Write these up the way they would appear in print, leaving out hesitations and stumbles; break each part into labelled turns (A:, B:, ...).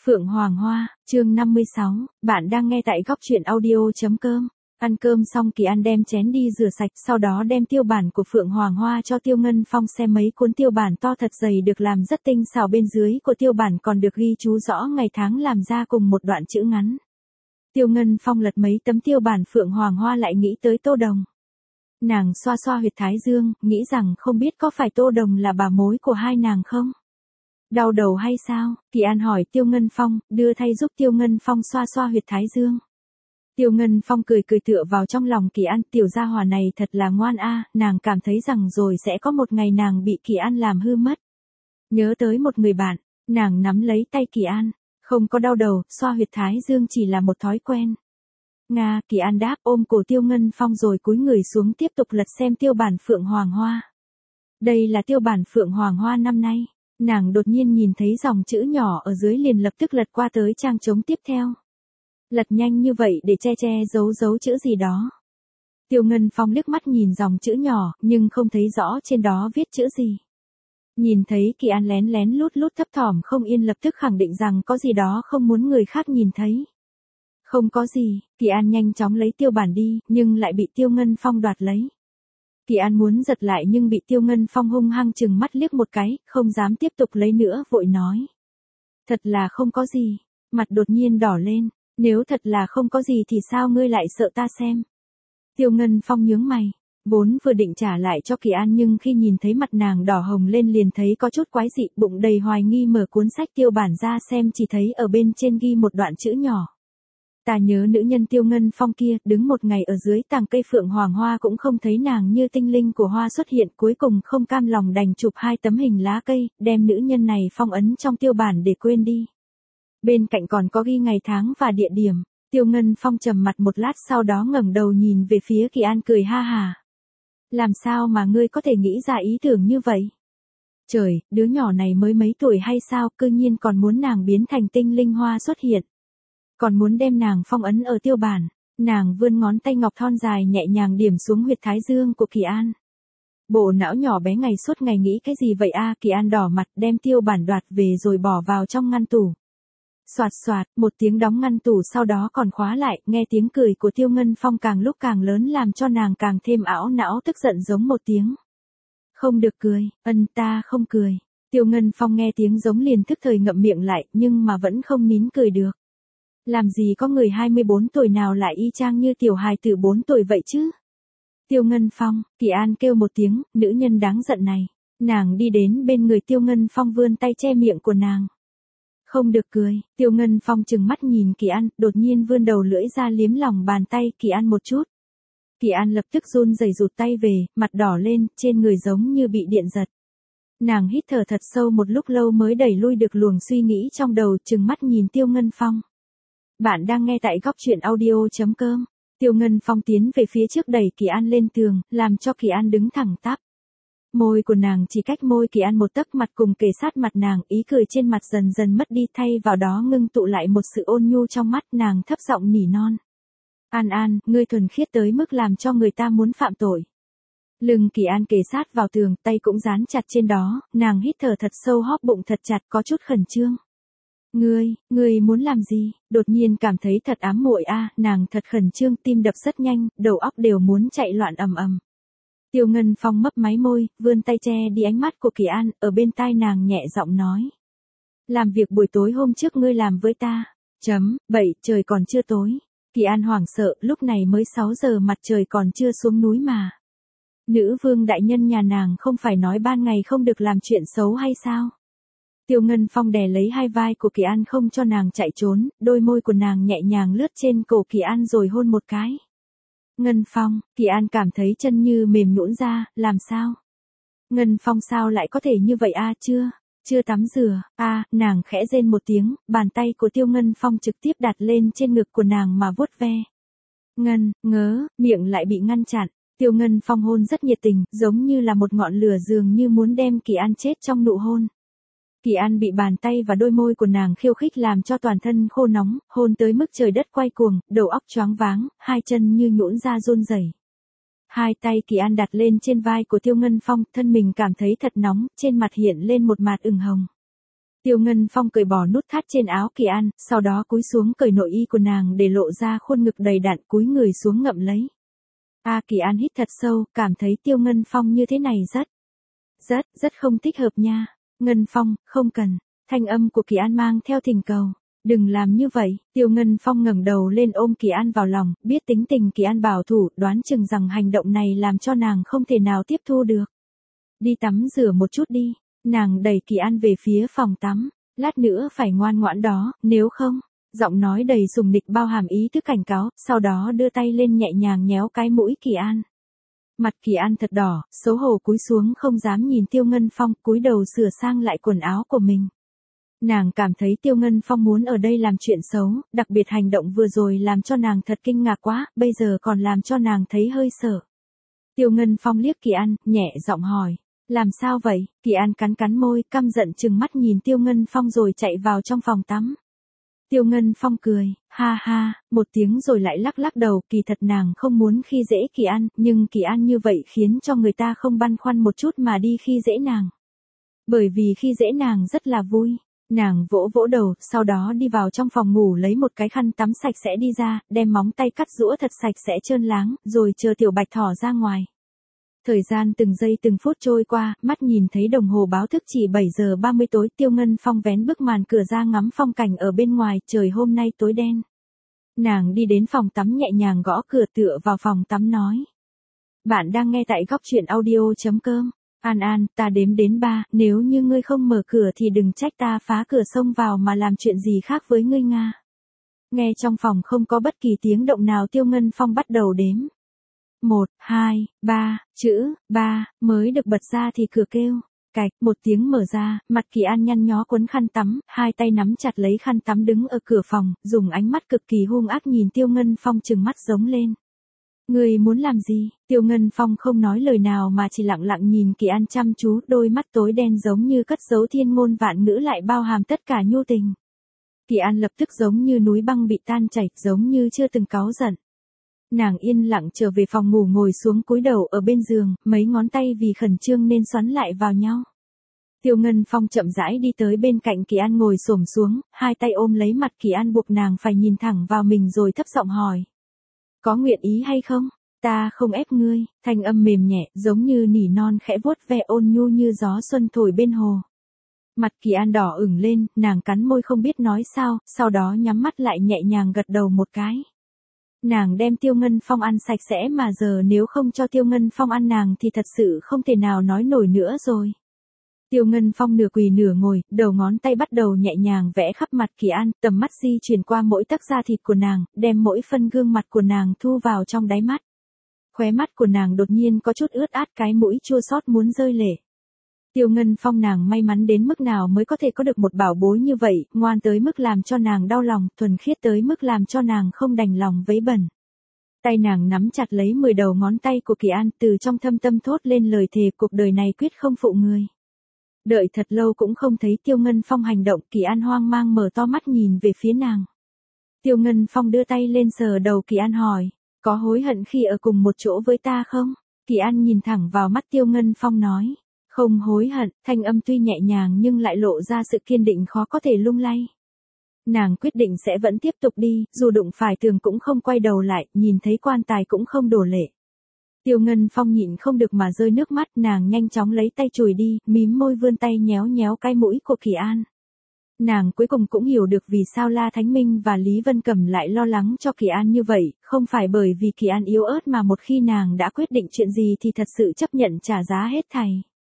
A: Phượng Hoàng Hoa, chương 56, bạn đang nghe tại góc truyện audio.com. Ăn cơm xong Kỳ An đem chén đi rửa sạch, sau đó đem tiêu bản của Phượng Hoàng Hoa cho Tiêu Ngân Phong xem. Mấy cuốn tiêu bản to thật dày được làm rất tinh xảo, bên dưới của tiêu bản còn được ghi chú rõ ngày tháng làm ra cùng một đoạn chữ ngắn. Tiêu Ngân Phong lật mấy tấm tiêu bản Phượng Hoàng Hoa lại nghĩ tới Tô Đồng. Nàng xoa xoa huyệt thái dương, nghĩ rằng không biết có phải Tô Đồng là bà mối của hai nàng không? Đau đầu hay sao? Kỳ An hỏi Tiêu Ngân Phong, đưa thay giúp Tiêu Ngân Phong xoa xoa huyệt thái dương. Tiêu Ngân Phong cười cười tựa vào trong lòng Kỳ An, tiểu gia hỏa này thật là ngoan a, nàng cảm thấy rằng rồi sẽ có một ngày nàng bị Kỳ An làm hư mất. Nhớ tới một người bạn, nàng nắm lấy tay Kỳ An, không có đau đầu, xoa huyệt thái dương chỉ là một thói quen. Nga, Kỳ An đáp, ôm cổ Tiêu Ngân Phong rồi cúi người xuống tiếp tục lật xem tiêu bản Phượng Hoàng Hoa. Đây là tiêu bản Phượng Hoàng Hoa năm nay. Nàng đột nhiên nhìn thấy dòng chữ nhỏ ở dưới, liền lập tức lật qua tới trang trống tiếp theo. Lật nhanh như vậy để che giấu chữ gì đó. Tiêu Ngân Phong liếc mắt nhìn dòng chữ nhỏ, nhưng không thấy rõ trên đó viết chữ gì. Nhìn thấy Kỳ An lén lén lút thấp thỏm không yên, lập tức khẳng định rằng có gì đó không muốn người khác nhìn thấy. Không có gì, Kỳ An nhanh chóng lấy tiêu bản đi, nhưng lại bị Tiêu Ngân Phong đoạt lấy. Kỳ An muốn giật lại nhưng bị Tiêu Ngân Phong hung hăng chừng mắt liếc một cái, không dám tiếp tục lấy nữa, vội nói. Thật là không có gì, mặt đột nhiên đỏ lên, nếu thật là không có gì thì sao ngươi lại sợ ta xem? Tiêu Ngân Phong nhướng mày, vốn vừa định trả lại cho Kỳ An nhưng khi nhìn thấy mặt nàng đỏ hồng lên liền thấy có chút quái dị, bụng đầy hoài nghi mở cuốn sách tiêu bản ra xem, chỉ thấy ở bên trên ghi một đoạn chữ nhỏ. Ta nhớ nữ nhân Tiêu Ngân Phong kia, đứng một ngày ở dưới tàng cây Phượng Hoàng Hoa cũng không thấy nàng như tinh linh của hoa xuất hiện, cuối cùng không cam lòng đành chụp hai tấm hình lá cây, đem nữ nhân này phong ấn trong tiêu bản để quên đi. Bên cạnh còn có ghi ngày tháng và địa điểm. Tiêu Ngân Phong trầm mặt một lát, sau đó ngẩng đầu nhìn về phía Kỳ An cười ha hà. Làm sao mà ngươi có thể nghĩ ra ý tưởng như vậy? Trời, đứa nhỏ này mới mấy tuổi hay sao, cư nhiên còn muốn nàng biến thành tinh linh hoa xuất hiện. Còn muốn đem nàng phong ấn ở tiêu bản. Nàng vươn ngón tay ngọc thon dài nhẹ nhàng điểm xuống huyệt thái dương của Kỳ An. Bộ não nhỏ bé ngày suốt ngày nghĩ cái gì vậy a? Kỳ An đỏ mặt đem tiêu bản đoạt về rồi bỏ vào trong ngăn tủ. Soạt soạt, một tiếng đóng ngăn tủ, sau đó còn khóa lại, nghe tiếng cười của Tiêu Ngân Phong càng lúc càng lớn làm cho nàng càng thêm ảo não, tức giận giống một tiếng. Không được cười, ta không cười. Tiêu Ngân Phong nghe tiếng giống liền tức thời ngậm miệng lại, nhưng mà vẫn không nín cười được. Làm gì có người 24 tuổi nào lại y chang như tiểu hài tử 4 tuổi vậy chứ? Tiêu Ngân Phong, Kỳ An kêu một tiếng, nữ nhân đáng giận này. Nàng đi đến bên người Tiêu Ngân Phong vươn tay che miệng của nàng. Không được cười, Tiêu Ngân Phong trừng mắt nhìn Kỳ An, đột nhiên vươn đầu lưỡi ra liếm lòng bàn tay Kỳ An một chút. Kỳ An lập tức run rẩy rụt tay về, mặt đỏ lên, trên người giống như bị điện giật. Nàng hít thở thật sâu một lúc lâu mới đẩy lui được luồng suy nghĩ trong đầu, trừng mắt nhìn Tiêu Ngân Phong. Bạn đang nghe tại góc truyện audio.com. Tiêu Ngân Phong tiến về phía trước đẩy Kỳ An lên tường, làm cho Kỳ An đứng thẳng tắp. Môi của nàng chỉ cách môi Kỳ An một tấc, mặt cùng kề sát mặt nàng, ý cười trên mặt dần dần mất đi, thay vào đó ngưng tụ lại một sự ôn nhu trong mắt. Nàng thấp giọng nỉ non. An, ngươi thuần khiết tới mức làm cho người ta muốn phạm tội. Lưng Kỳ An kề sát vào tường, tay cũng dán chặt trên đó, nàng hít thở thật sâu, hóp bụng thật chặt, có chút khẩn trương. Ngươi muốn làm gì? Đột nhiên cảm thấy thật ám muội a, nàng thật khẩn trương, tim đập rất nhanh, đầu óc đều muốn chạy loạn ầm ầm. Tiêu Ngân Phong mấp máy môi, vươn tay che đi ánh mắt của Kỳ An, ở bên tai nàng nhẹ giọng nói. Làm việc buổi tối hôm trước ngươi làm với ta. Bậy, trời còn chưa tối. Kỳ An hoảng sợ, lúc này mới 6 giờ, mặt trời còn chưa xuống núi mà. Nữ vương đại nhân nhà nàng không phải nói ban ngày không được làm chuyện xấu hay sao? Tiêu Ngân Phong đè lấy hai vai của Kỳ An không cho nàng chạy trốn, đôi môi của nàng nhẹ nhàng lướt trên cổ Kỳ An rồi hôn một cái. Ngân Phong, Kỳ An cảm thấy chân như mềm nhũn ra, làm sao? Ngân Phong sao lại có thể như vậy a, chưa tắm rửa, nàng khẽ rên một tiếng, bàn tay của Tiêu Ngân Phong trực tiếp đặt lên trên ngực của nàng mà vuốt ve. Miệng lại bị ngăn chặn. Tiêu Ngân Phong hôn rất nhiệt tình, giống như là một ngọn lửa dường như muốn đem Kỳ An chết trong nụ hôn. Kỳ An bị bàn tay và đôi môi của nàng khiêu khích làm cho toàn thân khô nóng, hôn tới mức trời đất quay cuồng, đầu óc choáng váng, hai chân như nhũn ra run rẩy. Hai tay Kỳ An đặt lên trên vai của Tiêu Ngân Phong, thân mình cảm thấy thật nóng, trên mặt hiện lên một mạt ửng hồng. Tiêu Ngân Phong cởi bỏ nút thắt trên áo Kỳ An, sau đó cúi xuống cởi nội y của nàng để lộ ra khuôn ngực đầy đặn, cúi người xuống ngậm lấy. Kỳ An hít thật sâu, cảm thấy Tiêu Ngân Phong như thế này rất không thích hợp nha. Ngân Phong, không cần. Thanh âm của Kỳ An mang theo thỉnh cầu. Đừng làm như vậy. Tiêu Ngân Phong ngẩng đầu lên ôm Kỳ An vào lòng, biết tính tình Kỳ An bảo thủ, đoán chừng rằng hành động này làm cho nàng không thể nào tiếp thu được. Đi tắm rửa một chút đi. Nàng đẩy Kỳ An về phía phòng tắm. Lát nữa phải ngoan ngoãn đó, nếu không. Giọng nói đầy sùng nịch bao hàm ý thức cảnh cáo, sau đó đưa tay lên nhẹ nhàng nhéo cái mũi Kỳ An. Mặt Kỳ An thật đỏ, xấu hổ cúi xuống không dám nhìn Tiêu Ngân Phong, cúi đầu sửa sang lại quần áo của mình. Nàng cảm thấy Tiêu Ngân Phong muốn ở đây làm chuyện xấu, đặc biệt hành động vừa rồi làm cho nàng thật kinh ngạc quá, bây giờ còn làm cho nàng thấy hơi sợ. Tiêu Ngân Phong liếc Kỳ An, nhẹ giọng hỏi. Làm sao vậy? Kỳ An cắn môi, căm giận trừng mắt nhìn Tiêu Ngân Phong rồi chạy vào trong phòng tắm. Tiêu Ngân Phong cười, ha ha, một tiếng rồi lại lắc đầu, kỳ thật nàng không muốn khi dễ Kỳ An, nhưng Kỳ An như vậy khiến cho người ta không băn khoăn một chút mà đi khi dễ nàng. Bởi vì khi dễ nàng rất là vui. Nàng vỗ đầu, sau đó đi vào trong phòng ngủ lấy một cái khăn tắm sạch sẽ đi ra, đem móng tay cắt giũa thật sạch sẽ trơn láng, rồi chờ Tiểu Bạch thỏ ra ngoài. Thời gian từng giây từng phút trôi qua, mắt nhìn thấy đồng hồ báo thức chỉ 7 giờ 30 tối, Tiêu Ngân Phong vén bức màn cửa ra ngắm phong cảnh ở bên ngoài, trời hôm nay tối đen. Nàng đi đến phòng tắm nhẹ nhàng gõ cửa tựa vào phòng tắm nói. Bạn đang nghe tại góc truyện audio.com. An, ta đếm đến 3, nếu như ngươi không mở cửa thì đừng trách ta phá cửa xông vào mà làm chuyện gì khác với ngươi Nga. Nghe trong phòng không có bất kỳ tiếng động nào, Tiêu Ngân Phong bắt đầu đếm. 1, 2, 3, chữ 3 mới được bật ra thì cửa kêu. Cạch, một tiếng mở ra, mặt Kỳ An nhăn nhó quấn khăn tắm, hai tay nắm chặt lấy khăn tắm đứng ở cửa phòng, dùng ánh mắt cực kỳ hung ác nhìn Tiêu Ngân Phong trừng mắt giống lên. Người muốn làm gì? Tiêu Ngân Phong không nói lời nào mà chỉ lặng lặng nhìn Kỳ An chăm chú, đôi mắt tối đen giống như cất giấu thiên ngôn vạn ngữ lại bao hàm tất cả nhu tình. Kỳ An lập tức giống như núi băng bị tan chảy, giống như chưa từng cáu giận. Nàng yên lặng trở về phòng ngủ ngồi xuống cúi đầu ở bên giường, mấy ngón tay vì khẩn trương nên xoắn lại vào nhau. Tiêu Ngân Phong chậm rãi đi tới bên cạnh Kỳ An ngồi xổm xuống, hai tay ôm lấy mặt Kỳ An buộc nàng phải nhìn thẳng vào mình rồi thấp giọng hỏi. Có nguyện ý hay không? Ta không ép ngươi, thanh âm mềm nhẹ, giống như nỉ non khẽ vuốt ve ôn nhu như gió xuân thổi bên hồ. Mặt Kỳ An đỏ ửng lên, nàng cắn môi không biết nói sao, sau đó nhắm mắt lại nhẹ nhàng gật đầu một cái. Nàng đem Tiêu Ngân Phong ăn sạch sẽ mà giờ nếu không cho Tiêu Ngân Phong ăn nàng thì thật sự không thể nào nói nổi nữa rồi. Tiêu Ngân Phong nửa quỳ nửa ngồi, đầu ngón tay bắt đầu nhẹ nhàng vẽ khắp mặt Kỳ An, tầm mắt di chuyển qua mỗi tấc da thịt của nàng, đem mỗi phân gương mặt của nàng thu vào trong đáy mắt. Khóe mắt của nàng đột nhiên có chút ướt át, cái mũi chua xót muốn rơi lệ. Tiêu Ngân Phong nàng may mắn đến mức nào mới có thể có được một bảo bối như vậy, ngoan tới mức làm cho nàng đau lòng, thuần khiết tới mức làm cho nàng không đành lòng vấy bẩn. Tay nàng nắm chặt lấy 10 đầu ngón tay của Kỳ An, từ trong thâm tâm thốt lên lời thề cuộc đời này quyết không phụ người. Đợi thật lâu cũng không thấy Tiêu Ngân Phong hành động, Kỳ An hoang mang mở to mắt nhìn về phía nàng. Tiêu Ngân Phong đưa tay lên sờ đầu Kỳ An hỏi, có hối hận khi ở cùng một chỗ với ta không? Kỳ An nhìn thẳng vào mắt Tiêu Ngân Phong nói, không hối hận, thanh âm tuy nhẹ nhàng nhưng lại lộ ra sự kiên định khó có thể lung lay. Nàng quyết định sẽ vẫn tiếp tục đi, dù đụng phải tường cũng không quay đầu lại, nhìn thấy quan tài cũng không đổ lệ. Tiêu Ngân Phong nhịn không được mà rơi nước mắt, nàng nhanh chóng lấy tay chùi đi, mím môi vươn tay nhéo nhéo cái mũi của Kỳ An. Nàng cuối cùng cũng hiểu được vì sao La Thánh Minh và Lý Vân Cẩm lại lo lắng cho Kỳ An như vậy, không phải bởi vì Kỳ An yếu ớt mà một khi nàng đã quyết định chuyện gì thì thật sự chấp nhận trả giá hết thảy.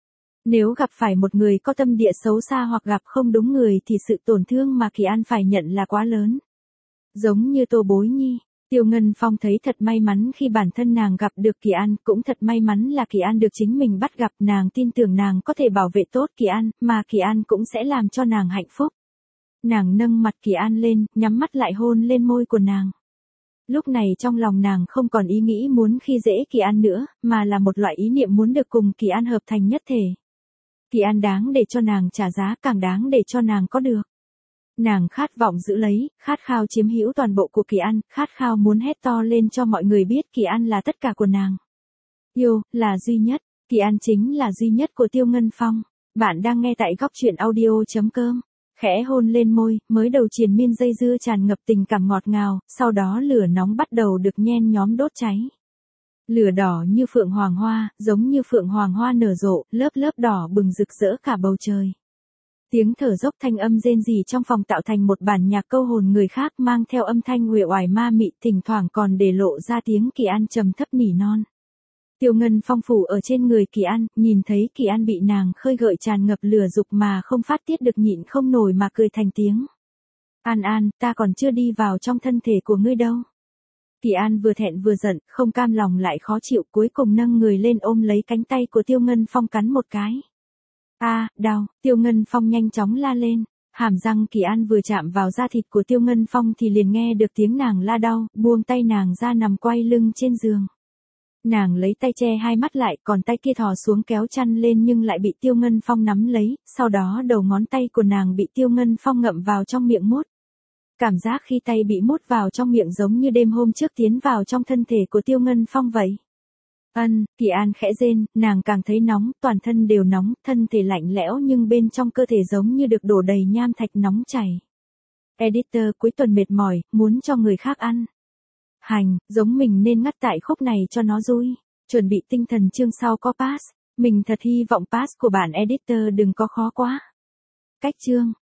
A: Nếu gặp phải một người có tâm địa xấu xa hoặc gặp không đúng người thì sự tổn thương mà Kỳ An phải nhận là quá lớn. Giống như Tô Bối Nhi, Tiêu Ngân Phong thấy thật may mắn khi bản thân nàng gặp được Kỳ An, cũng thật may mắn là Kỳ An được chính mình bắt gặp, nàng tin tưởng nàng có thể bảo vệ tốt Kỳ An, mà Kỳ An cũng sẽ làm cho nàng hạnh phúc. Nàng nâng mặt Kỳ An lên, nhắm mắt lại hôn lên môi của nàng. Lúc này trong lòng nàng không còn ý nghĩ muốn khi dễ Kỳ An nữa, mà là một loại ý niệm muốn được cùng Kỳ An hợp thành nhất thể. Kỳ An đáng để cho nàng trả giá, càng đáng để cho nàng có được. Nàng khát vọng giữ lấy, khát khao chiếm hữu toàn bộ của Kỳ An, khát khao muốn hét to lên cho mọi người biết Kỳ An là tất cả của nàng. Yêu, là duy nhất, Kỳ An chính là duy nhất của Tiêu Ngân Phong. Bạn đang nghe tại góc truyện audio.com. Khẽ hôn lên môi, mới đầu triền miên dây dưa tràn ngập tình cảm ngọt ngào, sau đó lửa nóng bắt đầu được nhen nhóm đốt cháy. Lửa đỏ như phượng hoàng hoa, giống như phượng hoàng hoa nở rộ, lớp lớp đỏ bừng rực rỡ cả bầu trời. Tiếng thở dốc thanh âm rên rỉ trong phòng tạo thành một bản nhạc câu hồn người khác mang theo âm thanh uể oải ma mị, thỉnh thoảng còn để lộ ra tiếng Kỳ An trầm thấp nỉ non. Tiêu Ngân Phong phủ ở trên người Kỳ An, nhìn thấy Kỳ An bị nàng khơi gợi tràn ngập lửa dục mà không phát tiết được nhịn không nổi mà cười thành tiếng. An An, ta còn chưa đi vào trong thân thể của ngươi đâu. Kỳ An vừa thẹn vừa giận, không cam lòng lại khó chịu, cuối cùng nâng người lên ôm lấy cánh tay của Tiêu Ngân Phong cắn một cái. Đau, Tiêu Ngân Phong nhanh chóng la lên. Hàm răng Kỳ An vừa chạm vào da thịt của Tiêu Ngân Phong thì liền nghe được tiếng nàng la đau, buông tay nàng ra nằm quay lưng trên giường. Nàng lấy tay che hai mắt lại, còn tay kia thò xuống kéo chăn lên nhưng lại bị Tiêu Ngân Phong nắm lấy, sau đó đầu ngón tay của nàng bị Tiêu Ngân Phong ngậm vào trong miệng mút. Cảm giác khi tay bị mút vào trong miệng giống như đêm hôm trước tiến vào trong thân thể của Tiêu Ngân Phong vậy. Kỳ An khẽ rên, nàng càng thấy nóng, toàn thân đều nóng, thân thể lạnh lẽo nhưng bên trong cơ thể giống như được đổ đầy nham thạch nóng chảy. Editor cuối tuần mệt mỏi, muốn cho người khác ăn. Hành, giống mình nên ngắt tại khúc này cho nó vui. Chuẩn bị tinh thần chương sau có pass. Mình thật hy vọng pass của bản editor đừng có khó quá. Cách chương.